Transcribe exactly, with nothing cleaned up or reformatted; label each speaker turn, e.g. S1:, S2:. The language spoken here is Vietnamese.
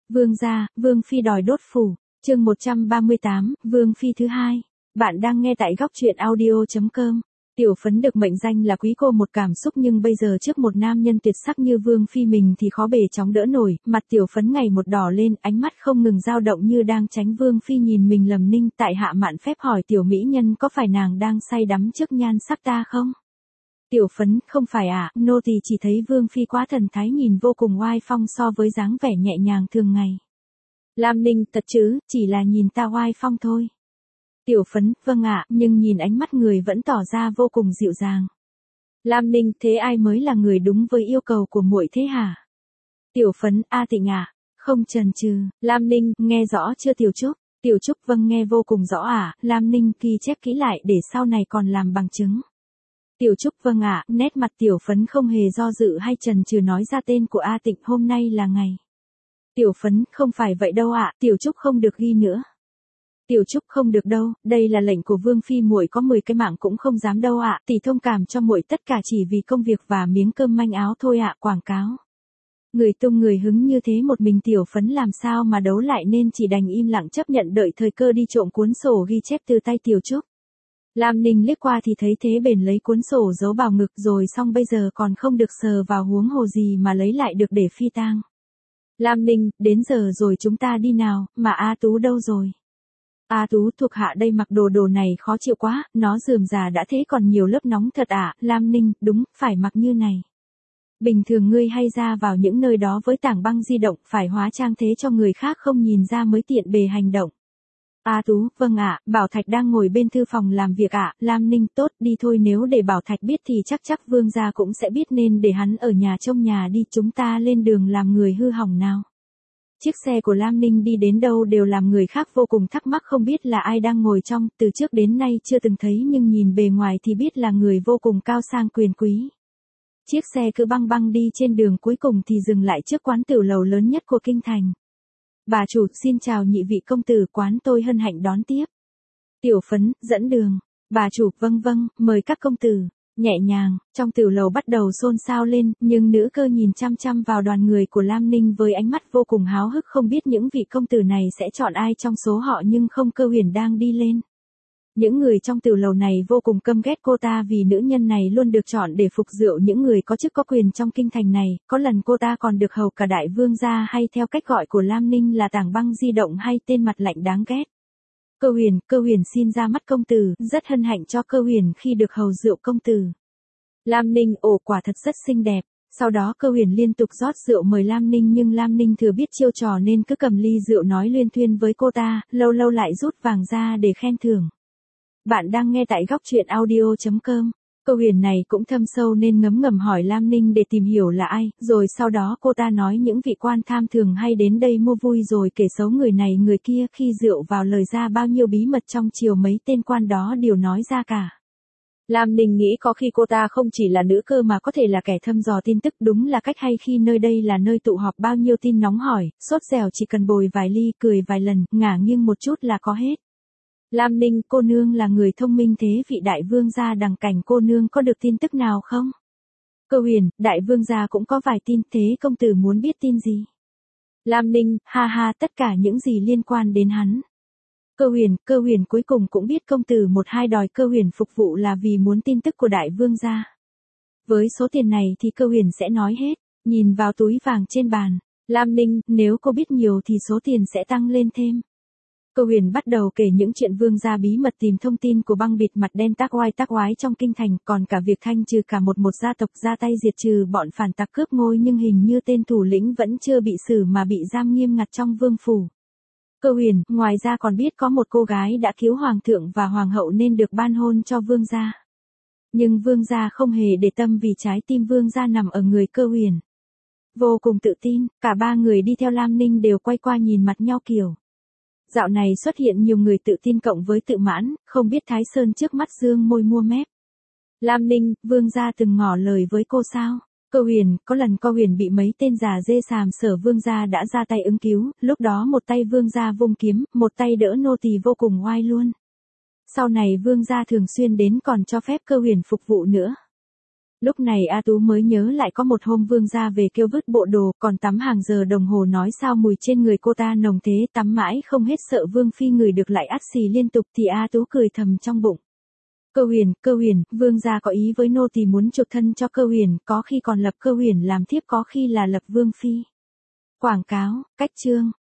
S1: Vương gia, Vương Phi đòi đốt phủ, chương một trăm ba mươi tám, Vương Phi thứ hai. Bạn đang nghe tại góc truyện audio.com. Tiểu Phấn được mệnh danh là quý cô một cảm xúc, nhưng bây giờ trước một nam nhân tuyệt sắc như Vương Phi mình thì khó bề chóng đỡ nổi. Mặt Tiểu Phấn ngày một đỏ lên, ánh mắt không ngừng dao động như đang tránh Vương Phi nhìn mình lầm ninh. Tại hạ mạn phép hỏi tiểu mỹ nhân có phải nàng đang say đắm trước nhan sắc ta không? Tiểu Phấn, không phải ạ, à, nô tỳ chỉ thấy Vương Phi quá thần thái, nhìn vô cùng oai phong so với dáng vẻ nhẹ nhàng thường ngày. Lam Ninh, thật chứ, chỉ là nhìn ta oai phong thôi. Tiểu Phấn, vâng ạ, nhưng nhìn ánh mắt người vẫn tỏ ra vô cùng dịu dàng. Lam Ninh, thế ai mới là người đúng với yêu cầu của muội thế hả? Tiểu Phấn, A Tịnh ạ, à, không chần chừ. Lam Ninh, nghe rõ chưa Tiểu Trúc? Tiểu Trúc, vâng nghe vô cùng rõ ạ, à. Lam Ninh ghi chép kỹ lại để sau này còn làm bằng chứng. Tiểu Trúc, vâng ạ, à. Nét mặt Tiểu Phấn không hề do dự hay chần chừ nói ra tên của A Tịnh, hôm nay là ngày. Tiểu Phấn, không phải vậy đâu ạ, à. Tiểu Trúc không được ghi nữa. Tiểu Trúc, không được đâu, đây là lệnh của Vương Phi, muội có mười cái mạng cũng không dám đâu ạ, à. Tỷ thông cảm cho muội, tất cả chỉ vì công việc và miếng cơm manh áo thôi ạ, à. Quảng cáo. Người tung người hứng như thế một mình Tiểu Phấn làm sao mà đấu lại, nên chỉ đành im lặng chấp nhận đợi thời cơ đi trộm cuốn sổ ghi chép từ tay Tiểu Trúc. Lam Ninh liếc qua thì thấy thế bèn lấy cuốn sổ giấu vào ngực, rồi xong bây giờ còn không được sờ vào, huống hồ gì mà lấy lại được để phi tang. Lam Ninh, đến giờ rồi, chúng ta đi nào, mà A Tú đâu rồi? A Tú, thuộc hạ đây mặc đồ đồ này khó chịu quá, nó rườm rà đã thế còn nhiều lớp nóng thật ạ. À? Lam Ninh, đúng, phải mặc như này. Bình thường ngươi hay ra vào những nơi đó với tảng băng di động, phải hóa trang thế cho người khác không nhìn ra mới tiện bề hành động. A Tú, vâng ạ, à, Bảo Thạch đang ngồi bên thư phòng làm việc ạ. À? Lam Ninh, tốt, đi thôi, nếu để Bảo Thạch biết thì chắc chắc Vương gia cũng sẽ biết, nên để hắn ở nhà trông nhà đi, chúng ta lên đường làm người hư hỏng nào. Chiếc xe của Lam Ninh đi đến đâu đều làm người khác vô cùng thắc mắc, không biết là ai đang ngồi trong, từ trước đến nay chưa từng thấy, nhưng nhìn bề ngoài thì biết là người vô cùng cao sang quyền quý. Chiếc xe cứ băng băng đi trên đường, cuối cùng thì dừng lại trước quán tiểu lầu lớn nhất của kinh thành. Bà chủ, xin chào nhị vị công tử, quán tôi hân hạnh đón tiếp. Tiểu Phấn, dẫn đường. Bà chủ, vâng vâng, mời các công tử. Nhẹ nhàng, trong tiểu lầu bắt đầu xôn xao lên, nhưng nữ cơ nhìn chăm chăm vào đoàn người của Lam Ninh với ánh mắt vô cùng háo hức, không biết những vị công tử này sẽ chọn ai trong số họ, nhưng không, Cơ Huyền đang đi lên. Những người trong tiểu lầu này vô cùng căm ghét cô ta vì nữ nhân này luôn được chọn để phục rượu những người có chức có quyền trong kinh thành này, có lần cô ta còn được hầu cả đại vương gia, hay theo cách gọi của Lam Ninh là tảng băng di động, hay tên mặt lạnh đáng ghét. Cơ Huyền, Cơ Huyền xin ra mắt công tử, rất hân hạnh cho Cơ Huyền khi được hầu rượu công tử. Lam Ninh, ồ, quả thật rất xinh đẹp. Sau đó Cơ Huyền liên tục rót rượu mời Lam Ninh, nhưng Lam Ninh thừa biết chiêu trò nên cứ cầm ly rượu nói luyên thuyên với cô ta, lâu lâu lại rút vàng ra để khen thưởng. Bạn đang nghe tại góc truyện audio.com. Cơ Huyền này cũng thâm sâu nên ngấm ngầm hỏi Lam Ninh để tìm hiểu là ai, rồi sau đó cô ta nói những vị quan tham thường hay đến đây mua vui, rồi kể xấu người này người kia, khi rượu vào lời ra bao nhiêu bí mật trong triều mấy tên quan đó đều nói ra cả. Lam Ninh nghĩ có khi cô ta không chỉ là nữ cơ mà có thể là kẻ thăm dò tin tức, đúng là cách hay khi nơi đây là nơi tụ họp bao nhiêu tin nóng hỏi, sốt dẻo chỉ cần bồi vài ly, cười vài lần, ngả nghiêng một chút là có hết. Lam Ninh, cô nương là người thông minh, thế vị đại vương gia Đằng Cảnh cô nương có được tin tức nào không? Cơ Huyền, đại vương gia cũng có vài tin, thế công tử muốn biết tin gì? Lam Ninh, ha ha, tất cả những gì liên quan đến hắn. Cơ Huyền, Cơ Huyền cuối cùng cũng biết công tử một hai đòi Cơ Huyền phục vụ là vì muốn tin tức của đại vương gia. Với số tiền này thì Cơ Huyền sẽ nói hết, nhìn vào túi vàng trên bàn. Lam Ninh, nếu cô biết nhiều thì số tiền sẽ tăng lên thêm. Cơ Huyền bắt đầu kể những chuyện vương gia bí mật tìm thông tin của băng bịt mặt đen tác oai tác oái trong kinh thành, còn cả việc thanh trừ cả một một gia tộc, ra tay diệt trừ bọn phản tặc cướp ngôi, nhưng hình như tên thủ lĩnh vẫn chưa bị xử mà bị giam nghiêm ngặt trong vương phủ. Cơ Huyền, ngoài ra còn biết có một cô gái đã cứu hoàng thượng và hoàng hậu nên được ban hôn cho vương gia. Nhưng vương gia không hề để tâm vì trái tim vương gia nằm ở người Cơ Huyền. Vô cùng tự tin, cả ba người đi theo Lam Ninh đều quay qua nhìn mặt nhau kiểu. Dạo này xuất hiện nhiều người tự tin cộng với tự mãn, không biết Thái Sơn trước mắt dương môi mua mép. Lam Ninh, vương gia từng ngỏ lời với cô sao? Cơ Huyền, có lần Cơ Huyền bị mấy tên già dê sàm sở vương gia đã ra tay ứng cứu, lúc đó một tay vương gia vung kiếm, một tay đỡ nô tỳ vô cùng oai luôn. Sau này vương gia thường xuyên đến còn cho phép Cơ Huyền phục vụ nữa. Lúc này A Tú mới nhớ lại có một hôm Vương gia về kêu vứt bộ đồ, còn tắm hàng giờ đồng hồ nói sao mùi trên người cô ta nồng thế, tắm mãi không hết sợ Vương phi ngửi được lại ắt xì liên tục thì A Tú cười thầm trong bụng. Cơ Huyền, Cơ Huyền, Vương gia có ý với nô tỳ muốn chuộc thân cho Cơ Huyền, có khi còn lập Cơ Huyền làm thiếp, có khi là lập Vương phi. Quảng cáo, cách chương.